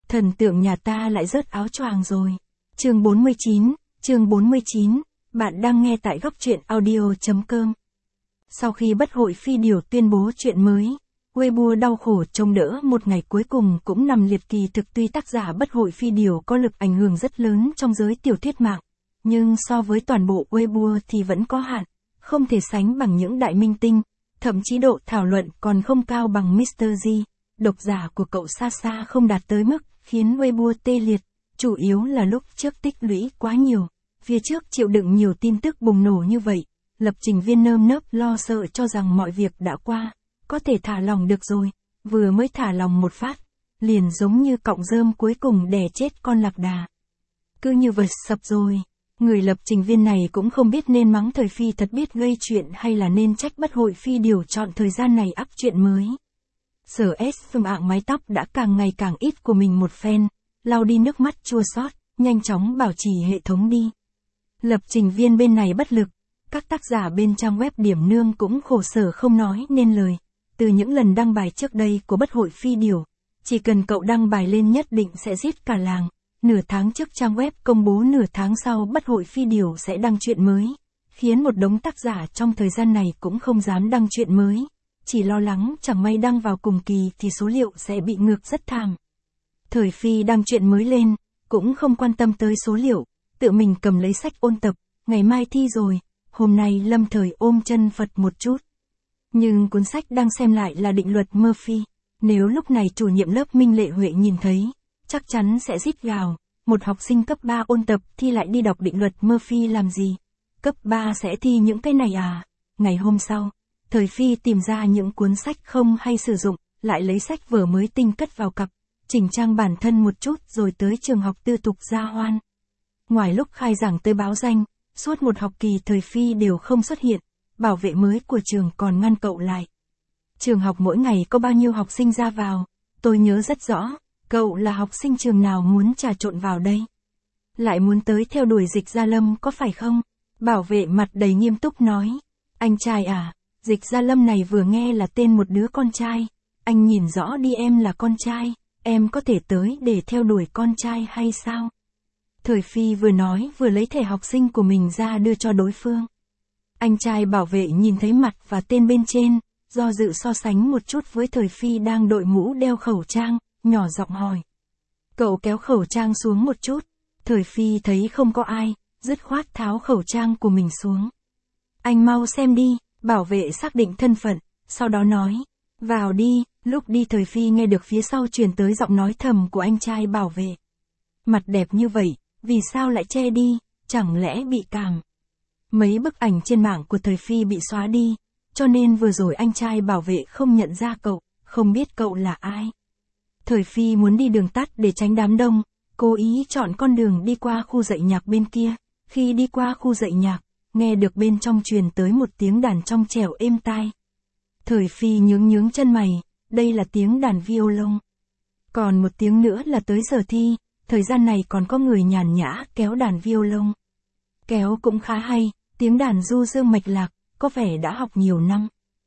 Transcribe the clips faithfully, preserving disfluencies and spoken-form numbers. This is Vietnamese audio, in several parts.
Thần tượng nhà ta lại rớt áo choàng rồi. Chương bốn mươi chín, chương bốn mươi chín, bạn đang nghe tại góc truyện audio chấm com. Sau khi Bất Hội Phi Điều tuyên bố chuyện mới, Weibo đau khổ trông đỡ một ngày cuối cùng cũng nằm liệt kỳ thực. Tuy tác giả Bất Hội Phi Điều có lực ảnh hưởng rất lớn trong giới tiểu thuyết mạng, nhưng so với toàn bộ Weibo thì vẫn có hạn, không thể sánh bằng những đại minh tinh, thậm chí độ thảo luận còn không cao bằng mít tơ G. Độc giả của cậu xa xa không đạt tới mức khiến Weibo tê liệt, chủ yếu là lúc trước tích lũy quá nhiều, phía trước chịu đựng nhiều tin tức bùng nổ như vậy, lập trình viên nơm nớp lo sợ cho rằng mọi việc đã qua, có thể thả lòng được rồi, vừa mới thả lòng một phát, liền giống như cọng rơm cuối cùng đè chết con lạc đà. Cứ như vật sập rồi. Người lập trình viên này cũng không biết nên mắng thời Phi thật biết gây chuyện hay là nên trách Bất Hội Phi Điều chọn thời gian này up chuyện mới. Sở S phương ạng mái tóc đã càng ngày càng ít của mình một phen, lau đi nước mắt chua xót, nhanh chóng bảo trì hệ thống đi. Lập trình viên bên này bất lực, các tác giả bên trang web Điểm Nương cũng khổ sở không nói nên lời. Từ những lần đăng bài trước đây của Bất Hội Phi Điều, chỉ cần cậu đăng bài lên nhất định sẽ giết cả làng. Nửa tháng trước trang web công bố nửa tháng sau Bất Hội Phi Điều sẽ đăng chuyện mới, khiến một đống tác giả trong thời gian này cũng không dám đăng chuyện mới, chỉ lo lắng chẳng may đăng vào cùng kỳ thì số liệu sẽ bị ngược rất thảm. Thời Phi đăng chuyện mới lên, cũng không quan tâm tới số liệu, tự mình cầm lấy sách ôn tập, ngày mai thi rồi, hôm nay lâm thời ôm chân Phật một chút. Nhưng cuốn sách đang xem lại là định luật Murphy, nếu lúc này chủ nhiệm lớp Minh Lệ Huệ nhìn thấy, chắc chắn sẽ rít gào, một học sinh cấp ba ôn tập thi lại đi đọc định luật Murphy làm gì? Cấp ba sẽ thi những cái này à? Ngày hôm sau, Thời Phi tìm ra những cuốn sách không hay sử dụng, lại lấy sách vở mới tinh cất vào cặp, chỉnh trang bản thân một chút rồi tới trường học tư thục Gia Hoan. Ngoài lúc khai giảng tới báo danh, suốt một học kỳ Thời Phi đều không xuất hiện, bảo vệ mới của trường còn ngăn cậu lại. Trường học mỗi ngày có bao nhiêu học sinh ra vào, tôi nhớ rất rõ. Cậu là học sinh trường nào muốn trà trộn vào đây? Lại muốn tới theo đuổi Dịch Gia Lâm có phải không? Bảo vệ mặt đầy nghiêm túc nói. Anh trai à, Dịch Gia Lâm này vừa nghe là tên một đứa con trai. Anh nhìn rõ đi, em là con trai, em có thể tới để theo đuổi con trai hay sao? Thời Phi vừa nói vừa lấy thẻ học sinh của mình ra đưa cho đối phương. Anh trai bảo vệ nhìn thấy mặt và tên bên trên, do dự so sánh một chút với Thời Phi đang đội mũ đeo khẩu trang. Nhỏ giọng hỏi. Cậu kéo khẩu trang xuống một chút, Thời Phi thấy không có ai, dứt khoát tháo khẩu trang của mình xuống. Anh mau xem đi, bảo vệ xác định thân phận, sau đó nói, vào đi. Lúc đi Thời Phi nghe được phía sau truyền tới giọng nói thầm của anh trai bảo vệ. Mặt đẹp như vậy, vì sao lại che đi, chẳng lẽ bị cảm? Mấy bức ảnh trên mạng của Thời Phi bị xóa đi, cho nên vừa rồi anh trai bảo vệ không nhận ra cậu, không biết cậu là ai. Thời Phi muốn đi đường tắt để tránh đám đông, cố ý chọn con đường đi qua khu dạy nhạc bên kia. Khi đi qua khu dạy nhạc, nghe được bên trong truyền tới một tiếng đàn trong trẻo êm tai. Thời Phi nhướng nhướng chân mày, đây là tiếng đàn violon. Còn một tiếng nữa là tới giờ thi, thời gian này còn có người nhàn nhã kéo đàn violon. Kéo cũng khá hay, tiếng đàn du dương mạch lạc, có vẻ đã học nhiều năm.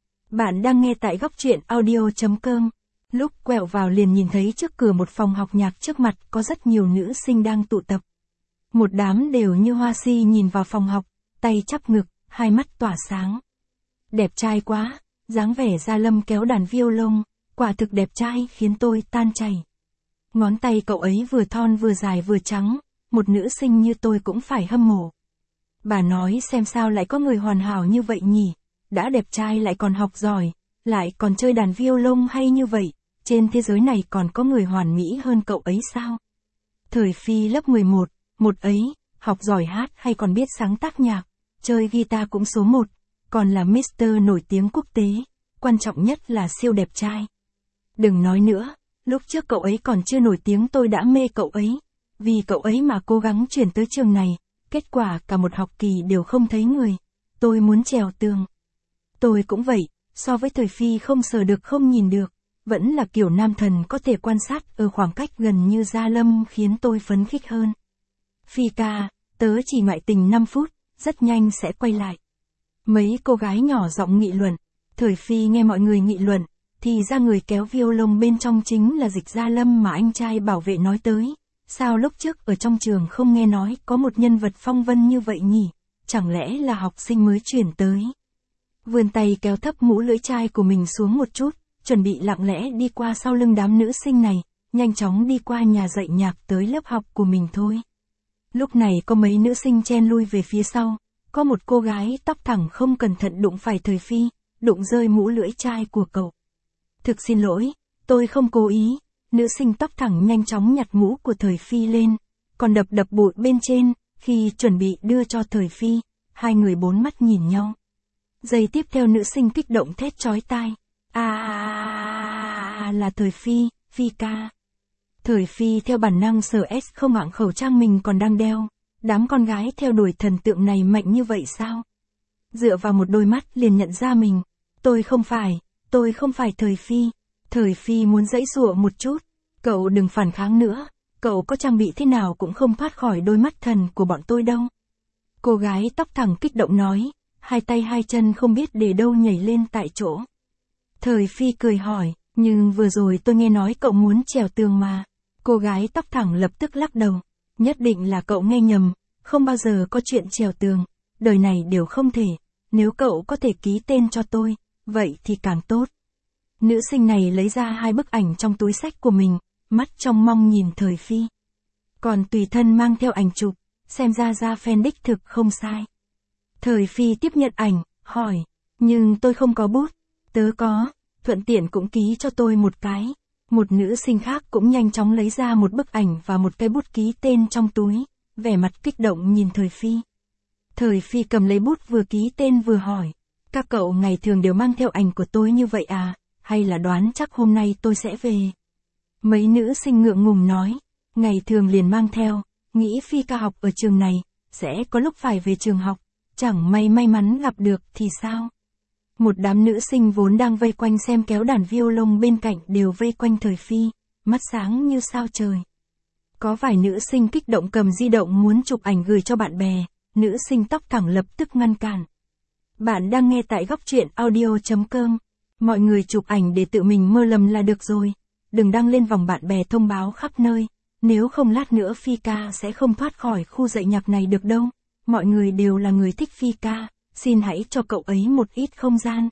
Bạn đang nghe tại góc truyện audio chấm com. Lúc quẹo vào liền nhìn thấy trước cửa một phòng học nhạc trước mặt có rất nhiều nữ sinh đang tụ tập. Một đám đều như hoa si nhìn vào phòng học, tay chắp ngực, hai mắt tỏa sáng. Đẹp trai quá, dáng vẻ Gia Lâm kéo đàn violon, quả thực đẹp trai khiến tôi tan chảy. Ngón tay cậu ấy vừa thon vừa dài vừa trắng, một nữ sinh như tôi cũng phải hâm mộ. Bà nói xem sao lại có người hoàn hảo như vậy nhỉ, đã đẹp trai lại còn học giỏi, lại còn chơi đàn violon hay như vậy. Trên thế giới này còn có người hoàn mỹ hơn cậu ấy sao? Thời Phi lớp mười một, một ấy, học giỏi hát hay còn biết sáng tác nhạc, chơi guitar cũng số một, còn là mít tơ nổi tiếng quốc tế, quan trọng nhất là siêu đẹp trai. Đừng nói nữa, lúc trước cậu ấy còn chưa nổi tiếng tôi đã mê cậu ấy, vì cậu ấy mà cố gắng chuyển tới trường này, kết quả cả một học kỳ đều không thấy người, tôi muốn trèo tường. Tôi cũng vậy, so với Thời Phi không sờ được không nhìn được. Vẫn là kiểu nam thần có thể quan sát ở khoảng cách gần như Gia Lâm khiến tôi phấn khích hơn. Phi ca, tớ chỉ ngoại tình năm phút, rất nhanh sẽ quay lại. Mấy cô gái nhỏ giọng nghị luận, Thời Phi nghe mọi người nghị luận, thì ra người kéo violon bên trong chính là Dịch Gia Lâm mà anh trai bảo vệ nói tới. Sao lúc trước ở trong trường không nghe nói có một nhân vật phong vân như vậy nhỉ? Chẳng lẽ là học sinh mới chuyển tới? Vươn tay kéo thấp mũ lưỡi chai của mình xuống một chút, chuẩn bị lặng lẽ đi qua sau lưng đám nữ sinh này, nhanh chóng đi qua nhà dạy nhạc tới lớp học của mình thôi. Lúc này có mấy nữ sinh chen lui về phía sau, có một cô gái tóc thẳng không cẩn thận đụng phải Thời Phi, đụng rơi mũ lưỡi chai của cậu. Thực xin lỗi, tôi không cố ý. Nữ sinh tóc thẳng nhanh chóng nhặt mũ của Thời Phi lên, còn đập đập bụi bên trên, khi chuẩn bị đưa cho Thời Phi, hai người bốn mắt nhìn nhau. Giây tiếp theo nữ sinh kích động thét chói tai. À, là Thời Phi, Phi ca. Thời Phi theo bản năng sờ S không hạng khẩu trang mình còn đang đeo. Đám con gái theo đuổi thần tượng này mạnh như vậy sao? Dựa vào một đôi mắt liền nhận ra mình. Tôi không phải, tôi không phải Thời Phi. Thời Phi muốn giãy giụa một chút. Cậu đừng phản kháng nữa. Cậu có trang bị thế nào cũng không thoát khỏi đôi mắt thần của bọn tôi đâu. Cô gái tóc thẳng kích động nói. Hai tay hai chân không biết để đâu nhảy lên tại chỗ. Thời Phi cười hỏi. Nhưng vừa rồi tôi nghe nói cậu muốn trèo tường mà. Cô gái tóc thẳng lập tức lắc đầu. Nhất định là cậu nghe nhầm. Không bao giờ có chuyện trèo tường. Đời này đều không thể. Nếu cậu có thể ký tên cho tôi, vậy thì càng tốt. Nữ sinh này lấy ra hai bức ảnh trong túi xách của mình, mắt trong mong nhìn Thời Phi. Còn tùy thân mang theo ảnh chụp, xem ra ra fan đích thực không sai. Thời Phi tiếp nhận ảnh, hỏi, nhưng tôi không có bút. Tớ có, thuận tiện cũng ký cho tôi một cái. Một nữ sinh khác cũng nhanh chóng lấy ra một bức ảnh và một cái bút ký tên trong túi, vẻ mặt kích động nhìn Thời Phi. Thời Phi cầm lấy bút vừa ký tên vừa hỏi, các cậu ngày thường đều mang theo ảnh của tôi như vậy à, hay là đoán chắc hôm nay tôi sẽ về? Mấy nữ sinh ngượng ngùng nói, ngày thường liền mang theo, nghĩ Phi ca học ở trường này, sẽ có lúc phải về trường học, chẳng may may mắn gặp được thì sao? Một đám nữ sinh vốn đang vây quanh xem kéo đàn violon bên cạnh đều vây quanh Thời Phi, mắt sáng như sao trời. Có vài nữ sinh kích động cầm di động muốn chụp ảnh gửi cho bạn bè, nữ sinh tóc thẳng lập tức ngăn cản. Bạn đang nghe tại góc truyện audio chấm com. Mọi người chụp ảnh để tự mình mơ lầm là được rồi. Đừng đăng lên vòng bạn bè thông báo khắp nơi. Nếu không lát nữa Phi ca sẽ không thoát khỏi khu dạy nhạc này được đâu. Mọi người đều là người thích Phi ca. Xin hãy cho cậu ấy một ít không gian.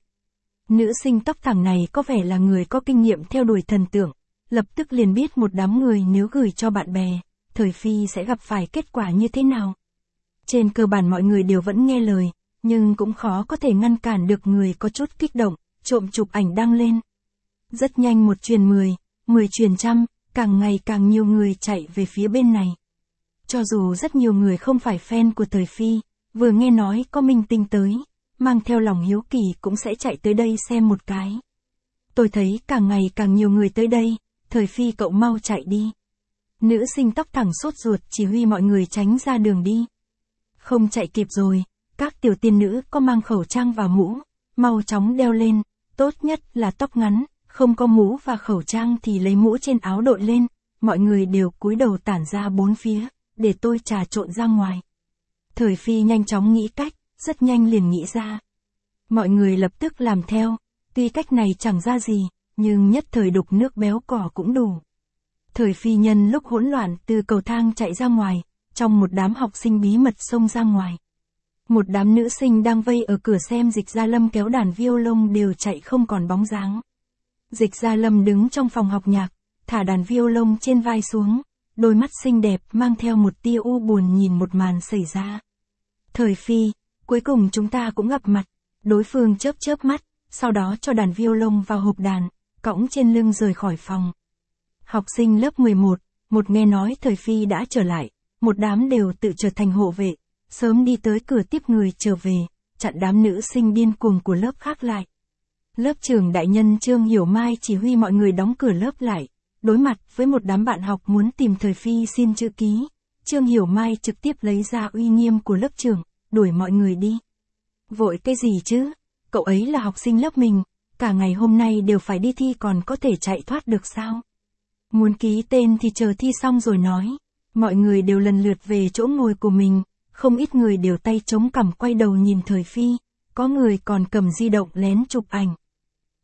Nữ sinh tóc thẳng này có vẻ là người có kinh nghiệm theo đuổi thần tượng. Lập tức liền biết một đám người nếu gửi cho bạn bè, Thời Phi sẽ gặp phải kết quả như thế nào. Trên cơ bản mọi người đều vẫn nghe lời, nhưng cũng khó có thể ngăn cản được người có chút kích động, trộm chụp ảnh đăng lên. Rất nhanh một truyền mười, mười truyền trăm, càng ngày càng nhiều người chạy về phía bên này. Cho dù rất nhiều người không phải fan của Thời Phi, vừa nghe nói có minh tinh tới, mang theo lòng hiếu kỳ cũng sẽ chạy tới đây xem một cái. Tôi thấy càng ngày càng nhiều người tới đây, Thời Phi cậu mau chạy đi. Nữ sinh tóc thẳng sốt ruột chỉ huy mọi người tránh ra đường đi. Không chạy kịp rồi, các tiểu tiên nữ có mang khẩu trang và mũ, mau chóng đeo lên, tốt nhất là tóc ngắn, không có mũ và khẩu trang thì lấy mũ trên áo đội lên, mọi người đều cúi đầu tản ra bốn phía, để tôi trà trộn ra ngoài. Thời Phi nhanh chóng nghĩ cách, rất nhanh liền nghĩ ra. Mọi người lập tức làm theo, tuy cách này chẳng ra gì, nhưng nhất thời đục nước béo cỏ cũng đủ. Thời Phi nhân lúc hỗn loạn từ cầu thang chạy ra ngoài, trong một đám học sinh bí mật xông ra ngoài. Một đám nữ sinh đang vây ở cửa xem Dịch Gia Lâm kéo đàn violon đều chạy không còn bóng dáng. Dịch Gia Lâm đứng trong phòng học nhạc, thả đàn violon trên vai xuống, đôi mắt xinh đẹp mang theo một tia u buồn nhìn một màn xảy ra. Thời Phi, cuối cùng chúng ta cũng gặp mặt. Đối phương chớp chớp mắt, sau đó cho đàn violon vào hộp đàn, cõng trên lưng rời khỏi phòng. Học sinh lớp mười một, một nghe nói Thời Phi đã trở lại, một đám đều tự trở thành hộ vệ, sớm đi tới cửa tiếp người trở về, chặn đám nữ sinh điên cuồng của lớp khác lại. Lớp trưởng đại nhân Trương Hiểu Mai chỉ huy mọi người đóng cửa lớp lại, đối mặt với một đám bạn học muốn tìm Thời Phi xin chữ ký. Trương Hiểu Mai trực tiếp lấy ra uy nghiêm của lớp trưởng, đuổi mọi người đi. Vội cái gì chứ? Cậu ấy là học sinh lớp mình, cả ngày hôm nay đều phải đi thi còn có thể chạy thoát được sao? Muốn ký tên thì chờ thi xong rồi nói. Mọi người đều lần lượt về chỗ ngồi của mình, không ít người đều tay chống cằm quay đầu nhìn Thời Phi, có người còn cầm di động lén chụp ảnh.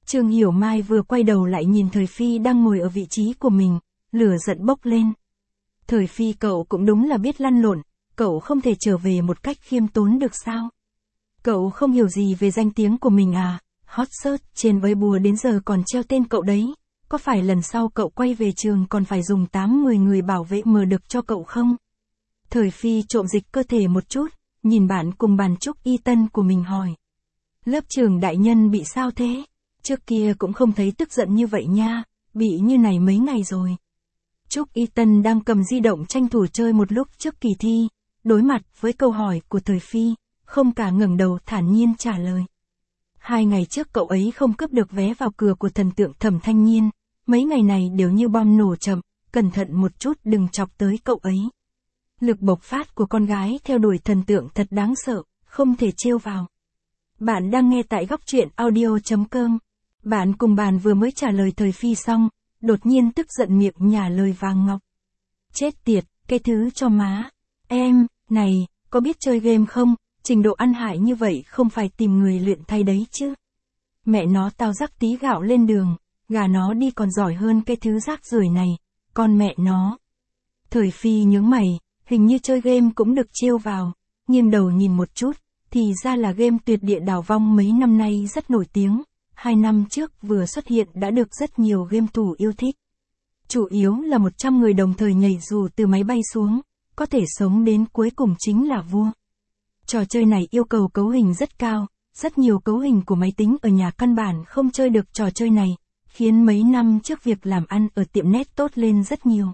Trương Hiểu Mai vừa quay đầu lại nhìn Thời Phi đang ngồi ở vị trí của mình, lửa giận bốc lên. Thời Phi cậu cũng đúng là biết lăn lộn, cậu không thể trở về một cách khiêm tốn được sao? Cậu không hiểu gì về danh tiếng của mình à? Hot search trên Weibo đến giờ còn treo tên cậu đấy. Có phải lần sau cậu quay về trường còn phải dùng tám mười người bảo vệ mờ được cho cậu không? Thời Phi trộm dịch cơ thể một chút, nhìn bạn cùng bàn Trúc Y Tân của mình hỏi. Lớp trưởng đại nhân bị sao thế? Trước kia cũng không thấy tức giận như vậy nha, bị như này mấy ngày rồi. Trúc Y Tân đang cầm di động tranh thủ chơi một lúc trước kỳ thi, đối mặt với câu hỏi của Thời Phi, không cả ngẩng đầu thản nhiên trả lời. Hai ngày trước cậu ấy không cướp được vé vào cửa của thần tượng Thẩm Thanh Nhiên, mấy ngày này đều như bom nổ chậm, cẩn thận một chút đừng chọc tới cậu ấy. Lực bộc phát của con gái theo đuổi thần tượng thật đáng sợ, không thể trêu vào. Bạn đang nghe tại góc truyện audio chấm com. Bạn cùng bàn vừa mới trả lời Thời Phi xong, đột nhiên tức giận miệng nhả lời vàng ngọc. Chết tiệt, cái thứ cho má. Em, này, có biết chơi game không? Trình độ ăn hại như vậy không phải tìm người luyện thay đấy chứ. Mẹ nó tao rắc tí gạo lên đường, gà nó đi còn giỏi hơn cái thứ rác rưởi này, con mẹ nó. Thời Phi nhướng mày, hình như chơi game cũng được trêu vào, nghiêng đầu nhìn một chút, thì ra là game Tuyệt Địa Đảo Vong mấy năm nay rất nổi tiếng, hai năm trước vừa xuất hiện đã được rất nhiều game thủ yêu thích. Chủ yếu là một trăm người đồng thời nhảy dù từ máy bay xuống, có thể sống đến cuối cùng chính là vua. Trò chơi này yêu cầu cấu hình rất cao, rất nhiều cấu hình của máy tính ở nhà căn bản không chơi được trò chơi này, khiến mấy năm trước việc làm ăn ở tiệm net tốt lên rất nhiều.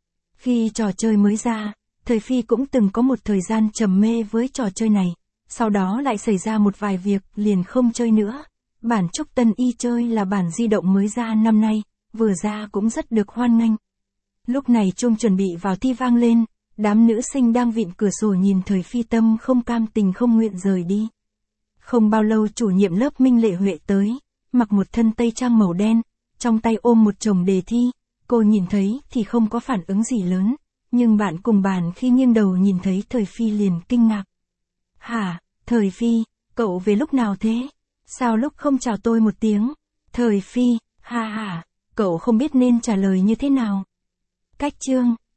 Khi trò chơi mới ra, Thời Phi cũng từng có một thời gian trầm mê với trò chơi này, sau đó lại xảy ra một vài việc liền không chơi nữa. Bản Trúc Tân Y chơi là bản di động mới ra năm nay, vừa ra cũng rất được hoan nghênh. Lúc này chuông chuẩn bị vào thi vang lên, đám nữ sinh đang vịn cửa sổ nhìn Thời Phi tâm không cam tình không nguyện rời đi. Không bao lâu chủ nhiệm lớp Minh Lệ Huệ tới, mặc một thân tây trang màu đen, trong tay ôm một chồng đề thi, cô nhìn thấy thì không có phản ứng gì lớn, nhưng bạn cùng bàn khi nghiêng đầu nhìn thấy Thời Phi liền kinh ngạc. Hả, Thời Phi, cậu về lúc nào thế? Sao lúc không chào tôi một tiếng? Thời Phi, ha ha, cậu không biết nên trả lời như thế nào. Cách chương.